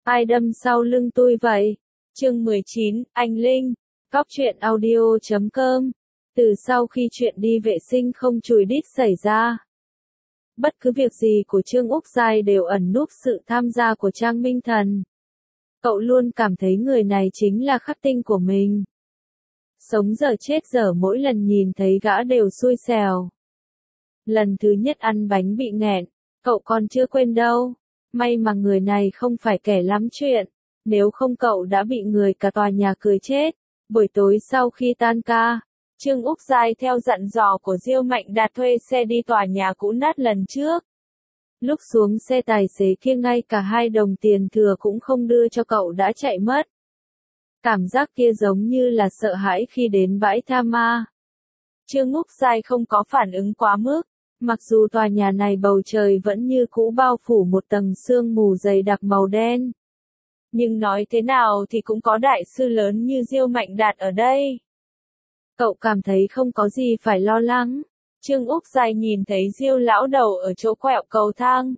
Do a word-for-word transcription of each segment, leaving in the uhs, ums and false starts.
Ai đâm sau lưng tôi vậy? Chương mười chín, Anh Linh, Cóc truyện audio chấm com. Từ sau khi chuyện đi vệ sinh không chùi đít xảy ra, bất cứ việc gì của Trương Úc Giai đều ẩn núp sự tham gia của Trang Minh Thần. Cậu luôn cảm thấy người này chính là khắc tinh của mình. Sống dở chết dở, mỗi lần nhìn thấy gã đều xui xẻo. Lần thứ nhất ăn bánh bị nghẹn, cậu còn chưa quên đâu. May mà người này không phải kẻ lắm chuyện, nếu không cậu đã bị người cả tòa nhà cười chết. Buổi tối sau khi tan ca, Trương Úc Giai theo dặn dò của Diêu Mạnh Đạt thuê xe đi tòa nhà cũ nát lần trước. Lúc xuống xe, tài xế kia ngay cả hai đồng tiền thừa cũng không đưa cho cậu đã chạy mất. Cảm giác kia giống như là sợ hãi khi đến bãi tha ma. Trương Úc Giai không có phản ứng quá mức, mặc dù tòa nhà này bầu trời vẫn như cũ bao phủ một tầng sương mù dày đặc màu đen. Nhưng nói thế nào thì cũng có đại sư lớn như Diêu Mạnh Đạt ở đây. Cậu cảm thấy không có gì phải lo lắng. Trương Úc Giai nhìn thấy Diêu lão đầu ở chỗ quẹo cầu thang.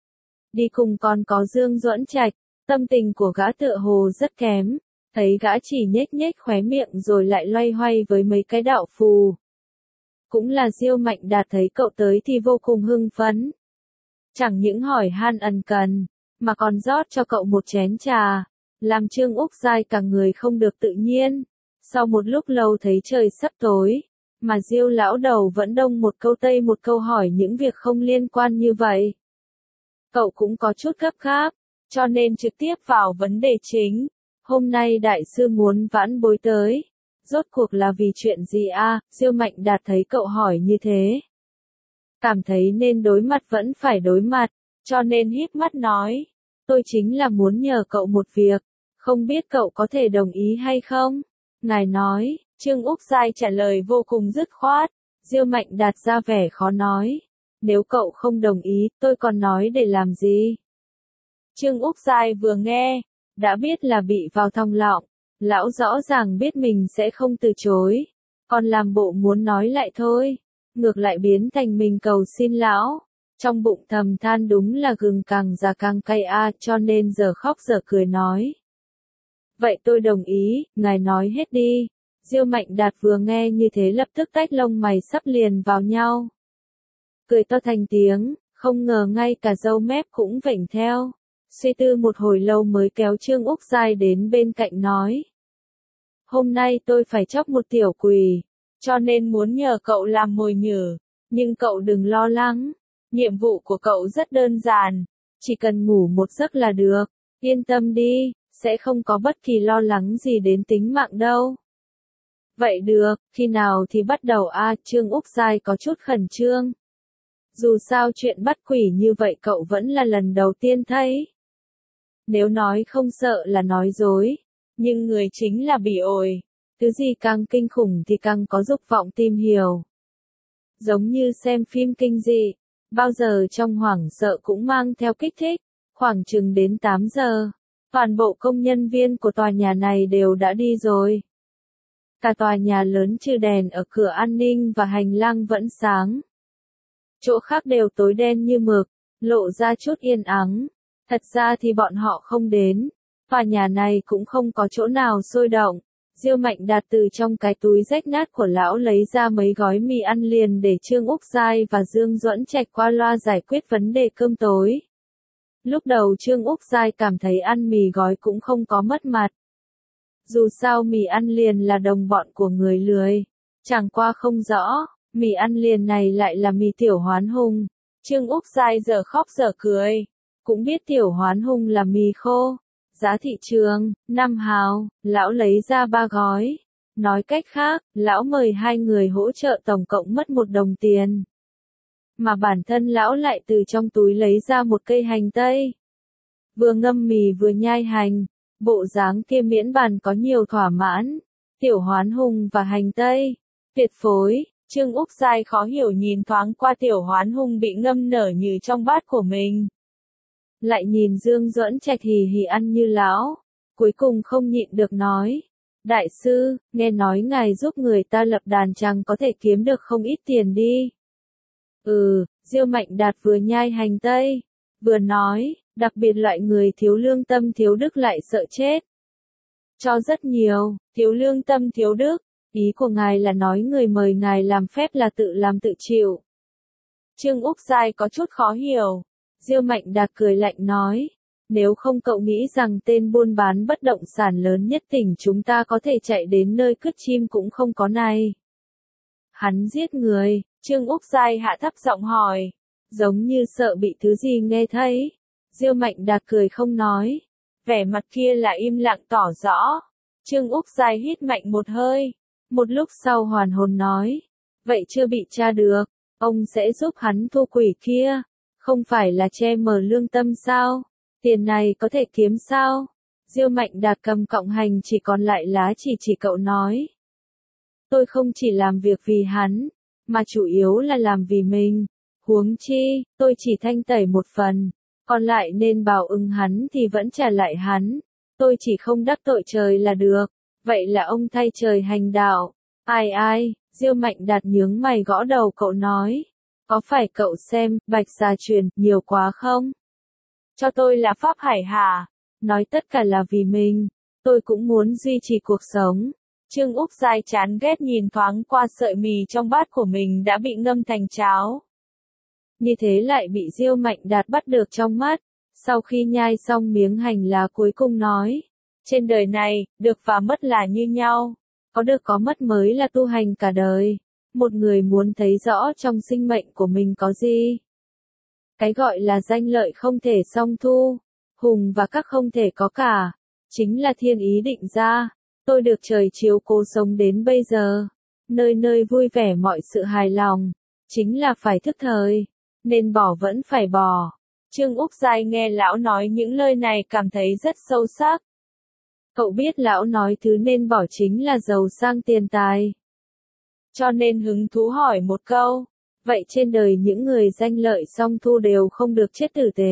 Đi cùng còn có Dương Duẫn Trạch, tâm tình của gã tựa hồ rất kém, thấy gã chỉ nhếch nhếch khóe miệng rồi lại loay hoay với mấy cái đạo phù. Cũng là Diêu Mạnh Đạt thấy cậu tới thì vô cùng hưng phấn. Chẳng những hỏi han ân cần, mà còn rót cho cậu một chén trà, làm Trương Úc Giai cả người không được tự nhiên. Sau một lúc lâu thấy trời sắp tối, mà Diêu lão đầu vẫn đông một câu tây một câu hỏi những việc không liên quan như vậy. Cậu cũng có chút gấp gáp, cho nên trực tiếp vào vấn đề chính. Hôm nay đại sư muốn vãn bối tới. Rốt cuộc là vì chuyện gì a? À? Diêu Mạnh Đạt thấy cậu hỏi như thế, cảm thấy nên đối mặt vẫn phải đối mặt, cho nên híp mắt nói, tôi chính là muốn nhờ cậu một việc, không biết cậu có thể đồng ý hay không? Ngài nói. Trương Úc Giai trả lời vô cùng dứt khoát. Diêu Mạnh Đạt ra vẻ khó nói, nếu cậu không đồng ý, tôi còn nói để làm gì? Trương Úc Giai vừa nghe, đã biết là bị vào thòng lọng. Lão rõ ràng biết mình sẽ không từ chối, còn làm bộ muốn nói lại thôi, ngược lại biến thành mình cầu xin lão. Trong bụng thầm than đúng là gừng càng già càng cay a, cho nên giờ khóc giờ cười nói. Vậy tôi đồng ý, ngài nói hết đi. Diêu Mạnh Đạt vừa nghe như thế lập tức tách lông mày sắp liền vào nhau. Cười to thành tiếng, không ngờ ngay cả râu mép cũng vểnh theo. Suy tư một hồi lâu mới kéo Trương Úc Giai đến bên cạnh nói. Hôm nay tôi phải chóc một tiểu quỷ, cho nên muốn nhờ cậu làm mồi nhử, nhưng cậu đừng lo lắng. Nhiệm vụ của cậu rất đơn giản, chỉ cần ngủ một giấc là được, yên tâm đi, sẽ không có bất kỳ lo lắng gì đến tính mạng đâu. Vậy được, khi nào thì bắt đầu a? À, Trương Úc Giai có chút khẩn trương. Dù sao chuyện bắt quỷ như vậy cậu vẫn là lần đầu tiên thấy. Nếu nói không sợ là nói dối, nhưng người chính là bị ổi. Thứ gì càng kinh khủng thì càng có dục vọng tìm hiểu. Giống như xem phim kinh dị, bao giờ trong hoảng sợ cũng mang theo kích thích. Khoảng chừng đến tám giờ, toàn bộ công nhân viên của tòa nhà này đều đã đi rồi. Cả tòa nhà lớn trừ đèn ở cửa an ninh và hành lang vẫn sáng. Chỗ khác đều tối đen như mực, lộ ra chút yên ắng. Thật ra thì bọn họ không đến. Tòa nhà này cũng không có chỗ nào sôi động. Diêu Mạnh Đạt từ trong cái túi rách nát của lão lấy ra mấy gói mì ăn liền để Trương Úc Giai và Dương Duẫn Trạch qua loa giải quyết vấn đề cơm tối. Lúc đầu Trương Úc Giai cảm thấy ăn mì gói cũng không có mất mặt. Dù sao mì ăn liền là đồng bọn của người lười. Chẳng qua không rõ, mì ăn liền này lại là mì Tiểu Hoán Hùng. Trương Úc Giai giờ khóc giờ cười. Cũng biết Tiểu Hoán Hùng là mì khô. Giá thị trường, năm hào, lão lấy ra ba gói. Nói cách khác, lão mời hai người hỗ trợ tổng cộng mất một đồng tiền. Mà bản thân lão lại từ trong túi lấy ra một cây hành tây. Vừa ngâm mì vừa nhai hành. Bộ dáng kia miễn bàn có nhiều thỏa mãn. Tiểu Hoán Hùng và hành tây. Tuyệt phối. Trương Úc Giai khó hiểu nhìn thoáng qua Tiểu Hoán Hùng bị ngâm nở như trong bát của mình. Lại nhìn Dương Duẫn Trạch hì hì ăn như lão. Cuối cùng không nhịn được nói. Đại sư, nghe nói ngài giúp người ta lập đàn chẳng có thể kiếm được không ít tiền đi. Ừ, Diêu Mạnh Đạt vừa nhai hành tây, vừa nói, đặc biệt loại người thiếu lương tâm thiếu đức lại sợ chết. Cho rất nhiều, thiếu lương tâm thiếu đức, ý của ngài là nói người mời ngài làm phép là tự làm tự chịu. Trương Úc Giai có chút khó hiểu. Diêu Mạnh Đạt cười lạnh nói, nếu không cậu nghĩ rằng tên buôn bán bất động sản lớn nhất tỉnh chúng ta có thể chạy đến nơi cất chim cũng không có này. Hắn giết người, Trương Úc Giai hạ thấp giọng hỏi, giống như sợ bị thứ gì nghe thấy. Diêu Mạnh Đạt cười không nói, vẻ mặt kia là im lặng tỏ rõ. Trương Úc Giai hít mạnh một hơi, một lúc sau hoàn hồn nói, vậy chưa bị tra được, ông sẽ giúp hắn thu quỷ kia, không phải là che mờ lương tâm sao, tiền này có thể kiếm sao? Diêu Mạnh Đạt cầm cọng hành chỉ còn lại lá chỉ chỉ cậu nói. Tôi không chỉ làm việc vì hắn, mà chủ yếu là làm vì mình, huống chi, tôi chỉ thanh tẩy một phần, còn lại nên bảo ưng hắn thì vẫn trả lại hắn, tôi chỉ không đắc tội trời là được, vậy là ông thay trời hành đạo, ai ai, Diêu Mạnh Đạt nhướng mày gõ đầu cậu nói, có phải cậu xem, Bạch Gia truyền, nhiều quá không? Cho tôi là Pháp Hải hả? Nói tất cả là vì mình, tôi cũng muốn duy trì cuộc sống. Trương Úc Giai chán ghét nhìn thoáng qua sợi mì trong bát của mình đã bị ngâm thành cháo. Như thế lại bị Diêu Mạnh Đạt bắt được trong mắt, sau khi nhai xong miếng hành lá cuối cùng nói, trên đời này, được và mất là như nhau, có được có mất mới là tu hành cả đời. Một người muốn thấy rõ trong sinh mệnh của mình có gì. Cái gọi là danh lợi không thể song thu, hùng và các không thể có cả, chính là thiên ý định ra. Tôi được trời chiếu cố sống đến bây giờ, nơi nơi vui vẻ mọi sự hài lòng, chính là phải thức thời, nên bỏ vẫn phải bỏ. Trương Úc Giai nghe lão nói những lời này cảm thấy rất sâu sắc. Cậu biết lão nói thứ nên bỏ chính là giàu sang tiền tài. Cho nên hứng thú hỏi một câu, vậy trên đời những người danh lợi song thu đều không được chết tử tế.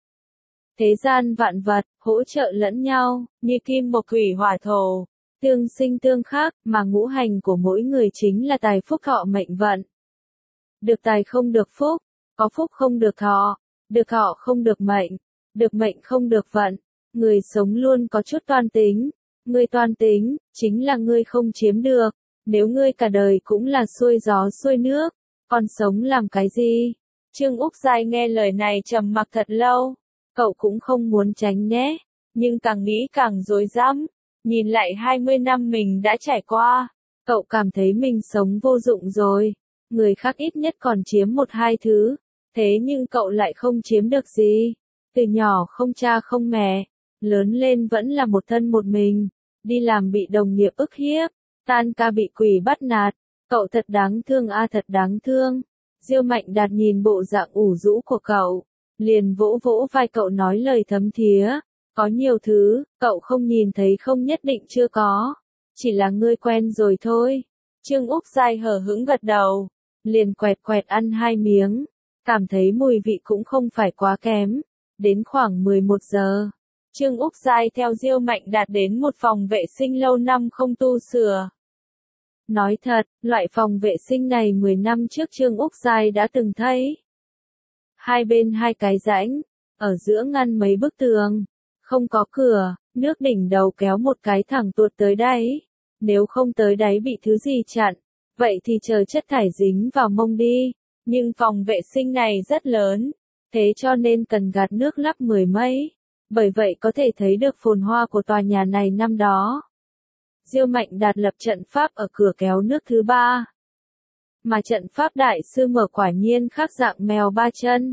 Thế gian vạn vật, hỗ trợ lẫn nhau, như kim mộc thủy hỏa thổ, tương sinh tương khắc, mà ngũ hành của mỗi người chính là tài phúc thọ mệnh vận. Được tài không được phúc, có phúc không được thọ, được thọ không được mệnh, được mệnh không được vận. Người sống luôn có chút toan tính, người toan tính, chính là người không chiếm được. Nếu ngươi cả đời cũng là xuôi gió xuôi nước, còn sống làm cái gì? Trương Úc Giai nghe lời này trầm mặc thật lâu, cậu cũng không muốn tránh nhé, nhưng càng nghĩ càng rối rắm. Nhìn lại hai mươi năm mình đã trải qua, cậu cảm thấy mình sống vô dụng rồi, người khác ít nhất còn chiếm một hai thứ, thế nhưng cậu lại không chiếm được gì. Từ nhỏ không cha không mẹ, lớn lên vẫn là một thân một mình, đi làm bị đồng nghiệp ức hiếp. Tan ca bị quỷ bắt nạt, cậu thật đáng thương a à, thật đáng thương. Diêu Mạnh Đạt nhìn bộ dạng ủ rũ của cậu, liền vỗ vỗ vai cậu nói lời thấm thía, có nhiều thứ, cậu không nhìn thấy không nhất định chưa có, chỉ là ngươi quen rồi thôi. Trương Úc Giai hờ hững gật đầu, liền quẹt quẹt ăn hai miếng, cảm thấy mùi vị cũng không phải quá kém. Đến khoảng mười một giờ, Trương Úc Giai theo Diêu Mạnh Đạt đến một phòng vệ sinh lâu năm không tu sửa. Nói thật, loại phòng vệ sinh này mười năm trước Trương Úc Giai đã từng thấy. Hai bên hai cái rãnh, ở giữa ngăn mấy bức tường, không có cửa, nước đỉnh đầu kéo một cái thẳng tuột tới đáy. Nếu không tới đáy bị thứ gì chặn, vậy thì chờ chất thải dính vào mông đi. Nhưng phòng vệ sinh này rất lớn, thế cho nên cần gạt nước lắc mười mấy. Bởi vậy có thể thấy được phồn hoa của tòa nhà này năm đó. Diêu Mạnh Đạt lập trận pháp ở cửa kéo nước thứ ba. Mà trận pháp đại sư mở quả nhiên khác dạng mèo ba chân.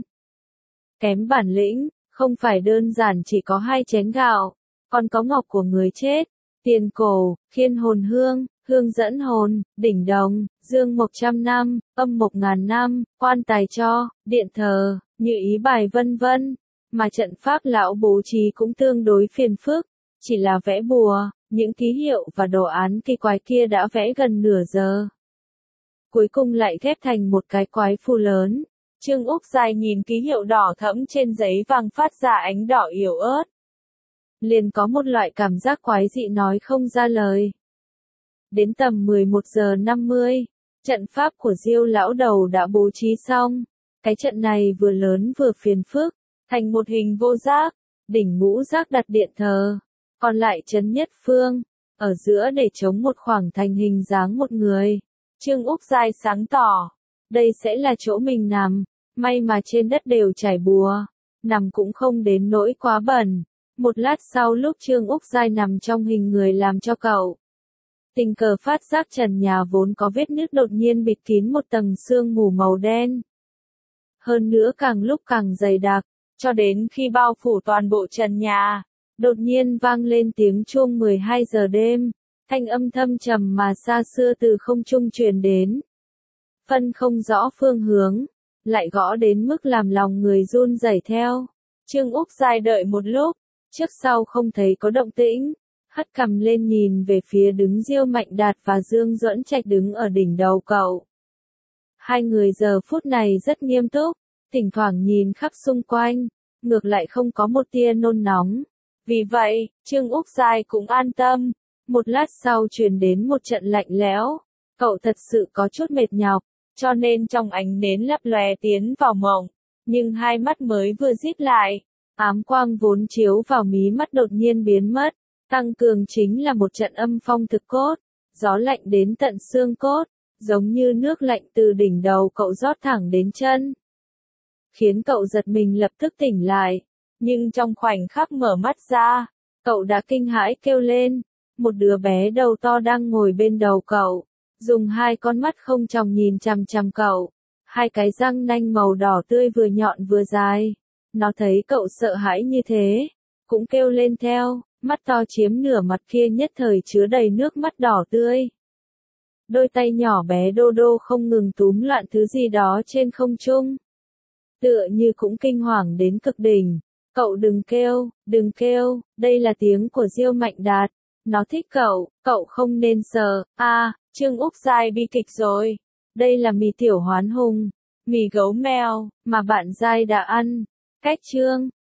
Kém bản lĩnh, không phải đơn giản chỉ có hai chén gạo, còn có ngọc của người chết, tiền cổ, khiên hồn hương, hương dẫn hồn, đỉnh đồng, dương mộc trăm năm, âm mộc ngàn năm, quan tài cho, điện thờ, như ý bài vân vân. Mà trận pháp lão bố trí cũng tương đối phiền phức, chỉ là vẽ bùa, những ký hiệu và đồ án kỳ quái kia đã vẽ gần nửa giờ. Cuối cùng lại ghép thành một cái quái phù lớn. Trương Úc Giai nhìn ký hiệu đỏ thẫm trên giấy vàng phát ra ánh đỏ yếu ớt. Liền có một loại cảm giác quái dị nói không ra lời. Đến tầm mười một giờ năm mươi, trận pháp của Diêu lão đầu đã bố trí xong. Cái trận này vừa lớn vừa phiền phức, thành một hình vô giác, đỉnh ngũ giác đặt điện thờ, còn lại trấn nhất phương, ở giữa để chống một khoảng thành hình dáng một người. Trương Úc Giai sáng tỏ, đây sẽ là chỗ mình nằm, may mà trên đất đều trải bùa, nằm cũng không đến nỗi quá bẩn. Một lát sau lúc Trương Úc Giai nằm trong hình người làm cho cậu tình cờ phát giác trần nhà vốn có vết nứt đột nhiên bịt kín một tầng sương mù màu đen. Hơn nữa càng lúc càng dày đặc, cho đến khi bao phủ toàn bộ trần nhà, đột nhiên vang lên tiếng chuông mười hai giờ đêm, thanh âm thâm trầm mà xa xưa từ không trung truyền đến. Phân không rõ phương hướng, lại gõ đến mức làm lòng người run rẩy theo. Trương Úc Giai đợi một lúc, trước sau không thấy có động tĩnh, hất cằm lên nhìn về phía đứng Diêu Mạnh Đạt và Dương Duẫn Trạch đứng ở đỉnh đầu cậu. Hai người giờ phút này rất nghiêm túc, thỉnh thoảng nhìn khắp xung quanh, ngược lại không có một tia nôn nóng. Vì vậy, Trương Úc Giai cũng an tâm. Một lát sau truyền đến một trận lạnh lẽo, cậu thật sự có chút mệt nhọc, cho nên trong ánh nến lấp lóe tiến vào mộng, nhưng hai mắt mới vừa díp lại, ám quang vốn chiếu vào mí mắt đột nhiên biến mất, tăng cường chính là một trận âm phong thực cốt, gió lạnh đến tận xương cốt, giống như nước lạnh từ đỉnh đầu cậu rót thẳng đến chân, khiến cậu giật mình lập tức tỉnh lại, nhưng trong khoảnh khắc mở mắt ra, cậu đã kinh hãi kêu lên. Một đứa bé đầu to đang ngồi bên đầu cậu, dùng hai con mắt không tròng nhìn chằm chằm cậu, hai cái răng nanh màu đỏ tươi vừa nhọn vừa dài. Nó thấy cậu sợ hãi như thế, cũng kêu lên theo, mắt to chiếm nửa mặt kia nhất thời chứa đầy nước mắt đỏ tươi. Đôi tay nhỏ bé đô đô không ngừng túm loạn thứ gì đó trên không trung, tựa như cũng kinh hoàng đến cực đỉnh. Cậu đừng kêu, đừng kêu, đây là tiếng của Diêu Mạnh Đạt. Nó thích cậu, cậu không nên sợ. A, à, Trương Úc Giai bi kịch rồi. Đây là mì tiểu hoán hùng, mì gấu mèo, mà bạn Giai đã ăn. Cách chương